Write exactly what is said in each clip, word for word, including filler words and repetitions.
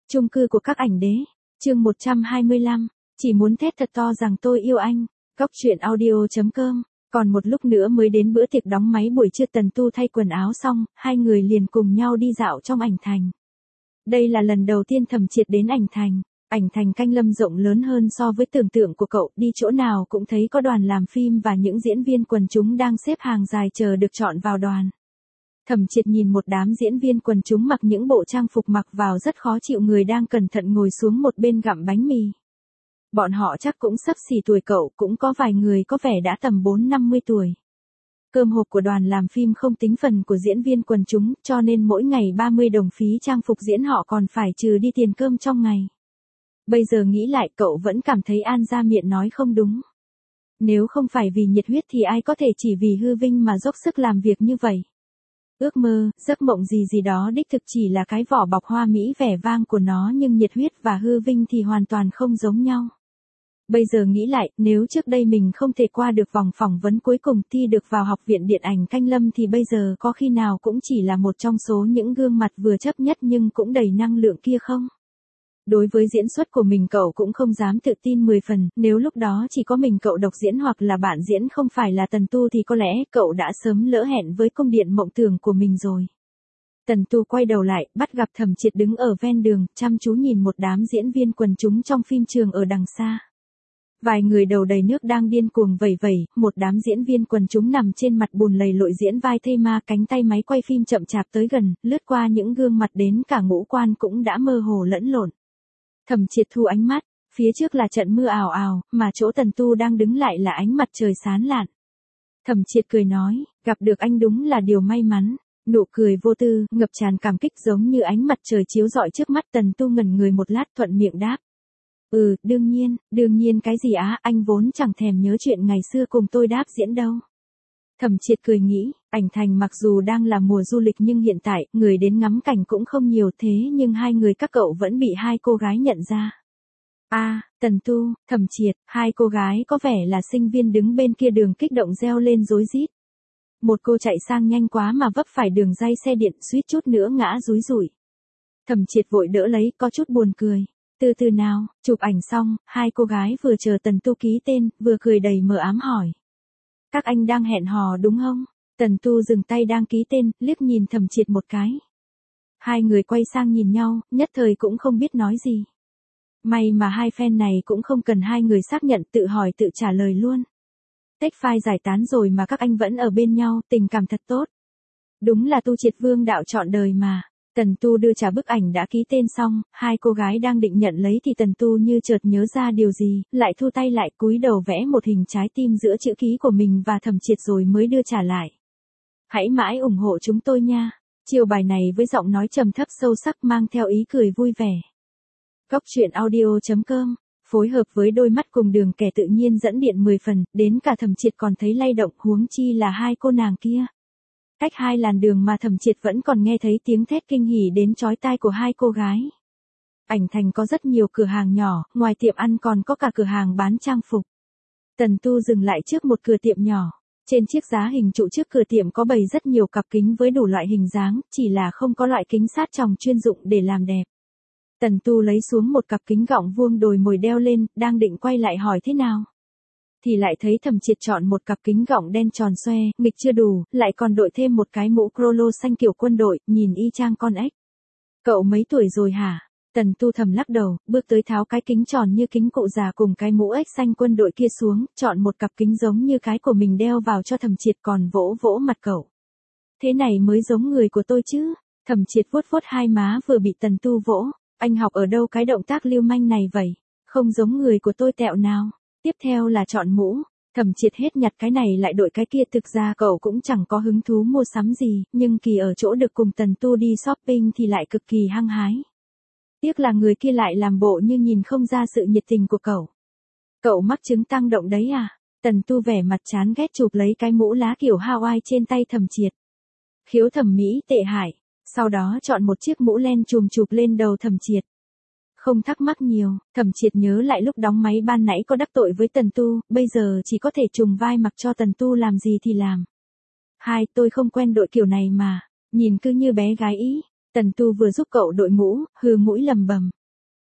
Chung cư của các ảnh đế. Chương một trăm hai mươi lăm. Chỉ muốn thét thật to rằng tôi yêu anh. Góc truyện audio chấm com. Còn một lúc nữa mới đến bữa tiệc đóng máy buổi trưa. Tần Tu thay quần áo xong, hai người liền cùng nhau đi dạo trong ảnh thành. Đây là lần đầu tiên Thẩm Triệt đến ảnh thành. Ảnh thành Canh Lâm rộng lớn hơn so với tưởng tượng của cậu, đi chỗ nào cũng thấy có đoàn làm phim và những diễn viên quần chúng đang xếp hàng dài chờ được chọn vào đoàn. Thẩm Triệt nhìn một đám diễn viên quần chúng mặc những bộ trang phục mặc vào rất khó chịu, người đang cẩn thận ngồi xuống một bên gặm bánh mì. Bọn họ chắc cũng xấp xỉ tuổi cậu, cũng có vài người có vẻ đã tầm bốn năm mươi tuổi. Cơm hộp của đoàn làm phim không tính phần của diễn viên quần chúng, cho nên mỗi ngày ba mươi đồng phí trang phục diễn họ còn phải trừ đi tiền cơm trong ngày. Bây giờ nghĩ lại cậu vẫn cảm thấy An Gia Miện nói không đúng. Nếu không phải vì nhiệt huyết thì ai có thể chỉ vì hư vinh mà dốc sức làm việc như vậy. Ước mơ, giấc mộng gì gì đó đích thực chỉ là cái vỏ bọc hoa mỹ vẻ vang của nó, nhưng nhiệt huyết và hư vinh thì hoàn toàn không giống nhau. Bây giờ nghĩ lại, nếu trước đây mình không thể qua được vòng phỏng vấn cuối cùng thi được vào Học viện Điện ảnh Canh Lâm thì bây giờ có khi nào cũng chỉ là một trong số những gương mặt vừa chấp nhất nhưng cũng đầy năng lượng kia không? Đối với diễn xuất của mình cậu cũng không dám tự tin mười phần, nếu lúc đó chỉ có mình cậu độc diễn hoặc là bạn diễn không phải là Tần Tu thì có lẽ cậu đã sớm lỡ hẹn với cung điện mộng tưởng của mình rồi. Tần Tu quay đầu lại, bắt gặp Thẩm Triệt đứng ở ven đường, chăm chú nhìn một đám diễn viên quần chúng trong phim trường ở đằng xa. Vài người đầu đầy nước đang điên cuồng vẩy vẩy, một đám diễn viên quần chúng nằm trên mặt bùn lầy lội diễn vai thây ma, cánh tay máy quay phim chậm chạp tới gần, lướt qua những gương mặt đến cả ngũ quan cũng đã mơ hồ lẫn lộn. Thẩm Triệt thu ánh mắt, phía trước là trận mưa ào ào, mà chỗ Tần Tu đang đứng lại là ánh mặt trời sáng lạn. Thẩm Triệt cười nói, gặp được anh đúng là điều may mắn. Nụ cười vô tư, ngập tràn cảm kích giống như ánh mặt trời chiếu rọi trước mắt. Tần Tu ngẩn người một lát thuận miệng đáp. Ừ, đương nhiên, đương nhiên cái gì á, anh vốn chẳng thèm nhớ chuyện ngày xưa cùng tôi đáp diễn đâu. Thẩm Triệt cười nghĩ, ảnh thành mặc dù đang là mùa du lịch nhưng hiện tại, người đến ngắm cảnh cũng không nhiều, thế nhưng hai người các cậu vẫn bị hai cô gái nhận ra. A, à, Tần Tu, Thẩm Triệt, hai cô gái có vẻ là sinh viên đứng bên kia đường kích động reo lên rối rít. Một cô chạy sang nhanh quá mà vấp phải đường ray xe điện, suýt chút nữa ngã rúi rủi. Thẩm Triệt vội đỡ lấy, có chút buồn cười. Từ từ nào, chụp ảnh xong, hai cô gái vừa chờ Tần Tu ký tên, vừa cười đầy mờ ám hỏi. Các anh đang hẹn hò đúng không? Tần Tu dừng tay đang ký tên, liếc nhìn Thẩm Triệt một cái. Hai người quay sang nhìn nhau, nhất thời cũng không biết nói gì. May mà hai fan này cũng không cần hai người xác nhận, tự hỏi tự trả lời luôn. Tách file giải tán rồi mà các anh vẫn ở bên nhau, tình cảm thật tốt. Đúng là tu triệt vương đạo trọn đời mà. Tần Tu đưa trả bức ảnh đã ký tên xong, hai cô gái đang định nhận lấy thì Tần Tu như chợt nhớ ra điều gì, lại thu tay lại, cúi đầu vẽ một hình trái tim giữa chữ ký của mình và Thẩm Triệt rồi mới đưa trả lại. Hãy mãi ủng hộ chúng tôi nha. Chiều bài này với giọng nói trầm thấp sâu sắc mang theo ý cười vui vẻ. Góc truyện audio chấm com, phối hợp với đôi mắt cùng đường kẻ tự nhiên dẫn điện mười phần, đến cả Thẩm Triệt còn thấy lay động, huống chi là hai cô nàng kia. Cách hai làn đường mà Thẩm Triệt vẫn còn nghe thấy tiếng thét kinh hỉ đến chói tai của hai cô gái. Ảnh thành có rất nhiều cửa hàng nhỏ, ngoài tiệm ăn còn có cả cửa hàng bán trang phục. Tần Tu dừng lại trước một cửa tiệm nhỏ. Trên chiếc giá hình trụ trước cửa tiệm có bày rất nhiều cặp kính với đủ loại hình dáng, chỉ là không có loại kính sát tròng chuyên dụng để làm đẹp. Tần Tu lấy xuống một cặp kính gọng vuông đồi mồi đeo lên, đang định quay lại hỏi thế nào. Thì lại thấy Thẩm Triệt chọn một cặp kính gọng đen tròn xoe, nghịch chưa đủ, lại còn đội thêm một cái mũ crolo xanh kiểu quân đội, nhìn y chang con ếch. Cậu mấy tuổi rồi hả? Tần Tu thầm lắc đầu, bước tới tháo cái kính tròn như kính cụ già cùng cái mũ ếch xanh quân đội kia xuống, chọn một cặp kính giống như cái của mình đeo vào cho Thẩm Triệt, còn vỗ vỗ mặt cậu. Thế này mới giống người của tôi chứ? Thẩm Triệt vuốt vuốt hai má vừa bị Tần Tu vỗ. Anh học ở đâu cái động tác lưu manh này vậy? Không giống người của tôi tẹo nào. Tiếp theo là chọn mũ. Thẩm Triệt hết nhặt cái này lại đội cái kia, thực ra cậu cũng chẳng có hứng thú mua sắm gì, nhưng kỳ ở chỗ được cùng Tần Tu đi shopping thì lại cực kỳ hăng hái. Tiếc là người kia lại làm bộ như nhìn không ra sự nhiệt tình của cậu. Cậu mắc chứng tăng động đấy à? Tần Tu vẻ mặt chán ghét chụp lấy cái mũ lá kiểu Hawaii trên tay Thẩm Triệt. Khiếu thẩm mỹ tệ hại. Sau đó chọn một chiếc mũ len chùm chụp lên đầu Thẩm Triệt. Không thắc mắc nhiều, Thẩm Triệt nhớ lại lúc đóng máy ban nãy có đắc tội với Tần Tu, bây giờ chỉ có thể trùng vai mặc cho Tần Tu làm gì thì làm. Hai, tôi không quen đội kiểu này mà, nhìn cứ như bé gái ý. Tần Tu vừa giúp cậu đội mũ, hừ mũi lầm bầm.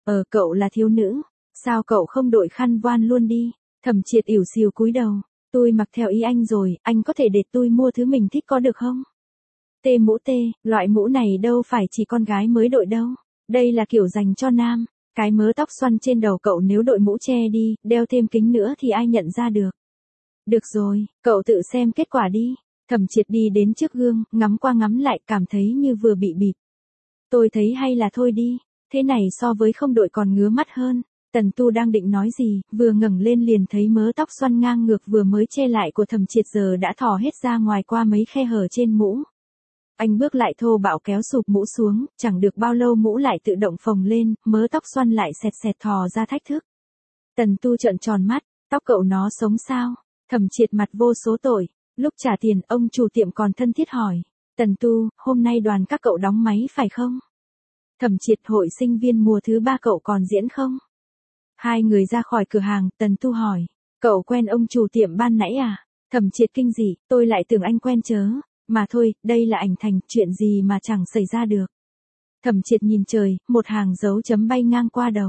Ờ cậu là thiếu nữ, sao cậu không đội khăn voan luôn đi? Thẩm Triệt ỉu xìu cúi đầu, tôi mặc theo ý anh rồi, anh có thể để tôi mua thứ mình thích có được không? Tê mũ tê, loại mũ này đâu phải chỉ con gái mới đội đâu, đây là kiểu dành cho nam. Cái mớ tóc xoăn trên đầu cậu nếu đội mũ che đi, đeo thêm kính nữa thì ai nhận ra được. Được rồi, cậu tự xem kết quả đi. Thẩm Triệt đi đến trước gương, ngắm qua ngắm lại, cảm thấy như vừa bị bịp. Tôi thấy hay là thôi đi, thế này so với không đội còn ngứa mắt hơn. Tần Tu đang định nói gì, vừa ngẩng lên liền thấy mớ tóc xoăn ngang ngược vừa mới che lại của Thẩm Triệt giờ đã thò hết ra ngoài qua mấy khe hở trên mũ. Anh bước lại thô bạo kéo sụp mũ xuống, chẳng được bao lâu mũ lại tự động phồng lên, mớ tóc xoăn lại xẹt xẹt thò ra thách thức. Tần Tu trợn tròn mắt, tóc cậu nó sống sao? Thẩm Triệt mặt vô số tội. Lúc trả tiền, ông chủ tiệm còn thân thiết hỏi. Tần Tu, hôm nay đoàn các cậu đóng máy phải không? Thẩm Triệt, hội sinh viên mùa thứ ba cậu còn diễn không? Hai người ra khỏi cửa hàng, Tần Tu hỏi. Cậu quen ông chủ tiệm ban nãy à? Thẩm Triệt kinh dị, tôi lại tưởng anh quen chớ. Mà thôi, đây là ảnh thành, chuyện gì mà chẳng xảy ra được. Thẩm Triệt nhìn trời, một hàng dấu chấm bay ngang qua đầu.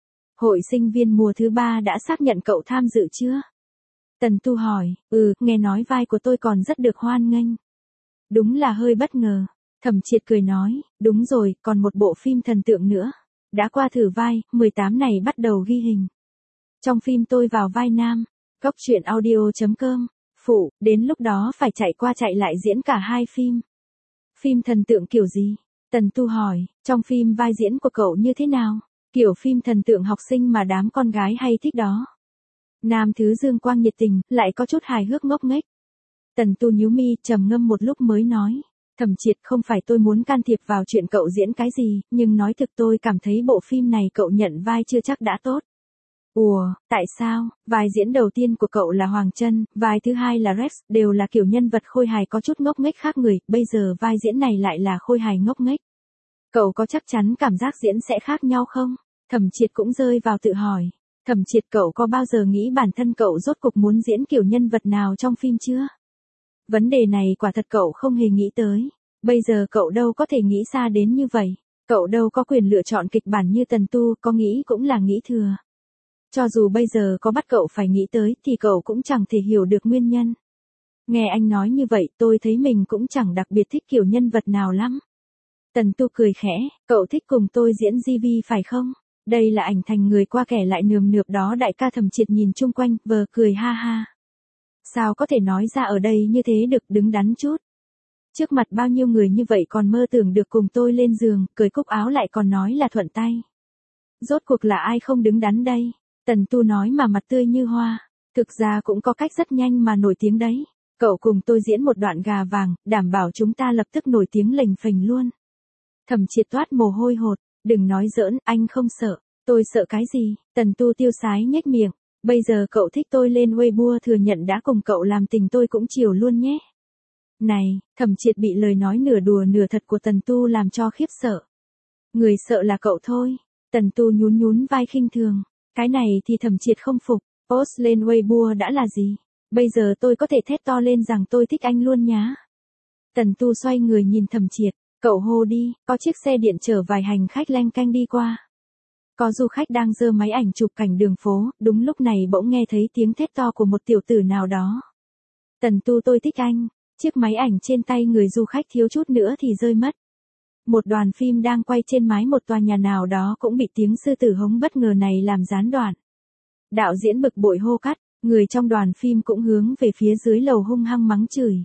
Hội sinh viên mùa thứ ba đã xác nhận cậu tham dự chưa? Tần Tu hỏi, ừ, nghe nói vai của tôi còn rất được hoan nghênh. Đúng là hơi bất ngờ. Thẩm Triệt cười nói, đúng rồi, còn một bộ phim thần tượng nữa. Đã qua thử vai, mười tám này bắt đầu ghi hình. Trong phim tôi vào vai nam. Góc truyện audio chấm com. Phụ, đến lúc đó phải chạy qua chạy lại diễn cả hai phim. Phim thần tượng kiểu gì? Tần Tu hỏi, trong phim vai diễn của cậu như thế nào? Kiểu phim thần tượng học sinh mà đám con gái hay thích đó. Nam thứ dương quang nhiệt tình, lại có chút hài hước ngốc nghếch. Tần Tu nhíu mi, trầm ngâm một lúc mới nói. Thẩm Triệt, không phải tôi muốn can thiệp vào chuyện cậu diễn cái gì, nhưng nói thực tôi cảm thấy bộ phim này cậu nhận vai chưa chắc đã tốt. Ủa, tại sao? Vai diễn đầu tiên của cậu là Hoàng Trân, vai thứ hai là Rex, đều là kiểu nhân vật khôi hài có chút ngốc nghếch khác người, bây giờ vai diễn này lại là khôi hài ngốc nghếch. Cậu có chắc chắn cảm giác diễn sẽ khác nhau không? Thẩm Triệt cũng rơi vào tự hỏi. Thẩm Triệt, cậu có bao giờ nghĩ bản thân cậu rốt cuộc muốn diễn kiểu nhân vật nào trong phim chưa? Vấn đề này quả thật cậu không hề nghĩ tới. Bây giờ cậu đâu có thể nghĩ xa đến như vậy. Cậu đâu có quyền lựa chọn kịch bản như Tần Tu, có nghĩ cũng là nghĩ thừa. Cho dù bây giờ có bắt cậu phải nghĩ tới thì cậu cũng chẳng thể hiểu được nguyên nhân. Nghe anh nói như vậy tôi thấy mình cũng chẳng đặc biệt thích kiểu nhân vật nào lắm. Tần Tu cười khẽ, cậu thích cùng tôi diễn gi vi phải không? Đây là ảnh thành người qua kẻ lại nườm nượp đó. Đại ca Thẩm Triệt nhìn chung quanh, vờ cười ha ha. Sao có thể nói ra ở đây như thế được, đứng đắn chút. Trước mặt bao nhiêu người như vậy còn mơ tưởng được cùng tôi lên giường, cởi cúc áo lại còn nói là thuận tay. Rốt cuộc là ai không đứng đắn đây? Tần Tu nói mà mặt tươi như hoa. Thực ra cũng có cách rất nhanh mà nổi tiếng đấy. Cậu cùng tôi diễn một đoạn gà vàng, đảm bảo chúng ta lập tức nổi tiếng lềnh phềnh luôn. Thẩm Triệt toát mồ hôi hột. Đừng nói giỡn, anh không sợ. Tôi sợ cái gì? Tần Tu tiêu sái nhếch miệng. Bây giờ cậu thích tôi lên Weibo thừa nhận đã cùng cậu làm tình tôi cũng chiều luôn nhé. Này, Thẩm Triệt bị lời nói nửa đùa nửa thật của Tần Tu làm cho khiếp sợ. Người sợ là cậu thôi. Tần Tu nhún nhún vai khinh thường. Cái này thì Thẩm Triệt không phục. Post lên Weibo đã là gì? Bây giờ tôi có thể thét to lên rằng tôi thích anh luôn nhá. Tần Tu xoay người nhìn Thẩm Triệt. Cậu hô đi, có chiếc xe điện chở vài hành khách leng keng đi qua. Có du khách đang giơ máy ảnh chụp cảnh đường phố, đúng lúc này bỗng nghe thấy tiếng thét to của một tiểu tử nào đó. Tần Tu, tôi thích anh. Chiếc máy ảnh trên tay người du khách thiếu chút nữa thì rơi mất. Một đoàn phim đang quay trên mái một tòa nhà nào đó cũng bị tiếng sư tử hống bất ngờ này làm gián đoạn. Đạo diễn bực bội hô cắt, người trong đoàn phim cũng hướng về phía dưới lầu hung hăng mắng chửi.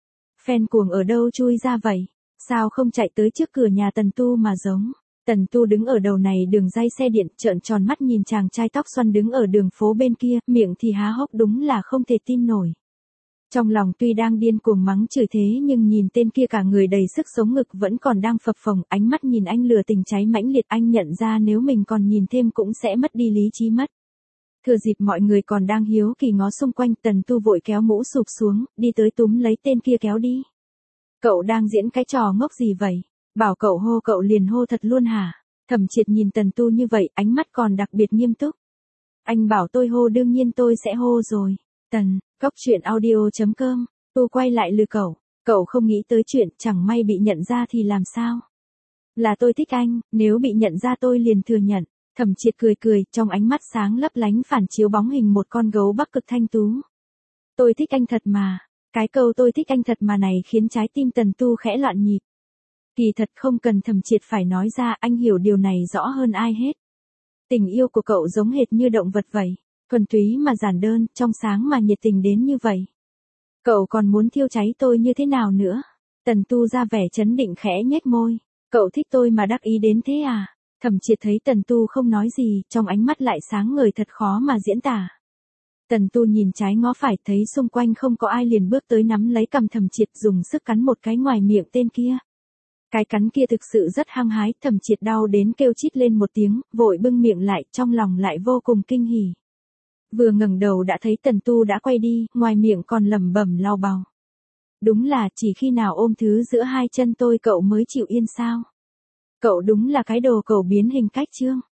Fan cuồng ở đâu chui ra vậy? Sao không chạy tới trước cửa nhà Tần Tu mà giống? Tần Tu đứng ở đầu này đường ray xe điện, trợn tròn mắt nhìn chàng trai tóc xoăn đứng ở đường phố bên kia, miệng thì há hốc đúng là không thể tin nổi. Trong lòng tuy đang điên cuồng mắng chửi thế nhưng nhìn tên kia cả người đầy sức sống ngực vẫn còn đang phập phồng, ánh mắt nhìn anh lửa tình cháy mãnh liệt, anh nhận ra nếu mình còn nhìn thêm cũng sẽ mất đi lý trí mất. Thừa dịp mọi người còn đang hiếu kỳ ngó xung quanh, Tần Tu vội kéo mũ sụp xuống, đi tới túm lấy tên kia kéo đi. Cậu đang diễn cái trò ngốc gì vậy? Bảo cậu hô cậu liền hô thật luôn hả? Thẩm Triệt nhìn Tần Tu như vậy, ánh mắt còn đặc biệt nghiêm túc. Anh bảo tôi hô đương nhiên tôi sẽ hô rồi. Tần, góc truyện audio chấm com, Tu quay lại lừa cậu. Cậu không nghĩ tới chuyện chẳng may bị nhận ra thì làm sao? Là tôi thích anh, nếu bị nhận ra tôi liền thừa nhận. Thẩm Triệt cười cười, trong ánh mắt sáng lấp lánh phản chiếu bóng hình một con gấu Bắc Cực thanh tú. Tôi thích anh thật mà. Cái câu tôi thích anh thật mà này khiến trái tim Tần Tu khẽ loạn nhịp. Kỳ thật không cần Thẩm Triệt phải nói ra, anh hiểu điều này rõ hơn ai hết. Tình yêu của cậu giống hệt như động vật vậy, thuần túy mà giản đơn, trong sáng mà nhiệt tình đến như vậy. Cậu còn muốn thiêu cháy tôi như thế nào nữa? Tần Tu ra vẻ trấn định khẽ nhếch môi. Cậu thích tôi mà đắc ý đến thế à? Thẩm Triệt thấy Tần Tu không nói gì, trong ánh mắt lại sáng ngời thật khó mà diễn tả. Tần Tu nhìn trái ngó phải, thấy xung quanh không có ai liền bước tới nắm lấy cằm Thẩm Triệt, dùng sức cắn một cái ngoài miệng tên kia. Cái cắn kia thực sự rất hăng hái, Thẩm Triệt đau đến kêu chít lên một tiếng, vội bưng miệng lại, trong lòng lại vô cùng kinh hỉ. Vừa ngẩng đầu đã thấy Tần Tu đã quay đi, ngoài miệng còn lẩm bẩm lau bào. Đúng là chỉ khi nào ôm thứ giữa hai chân tôi cậu mới chịu yên sao? Cậu đúng là cái đồ cẩu biến hình cách chương.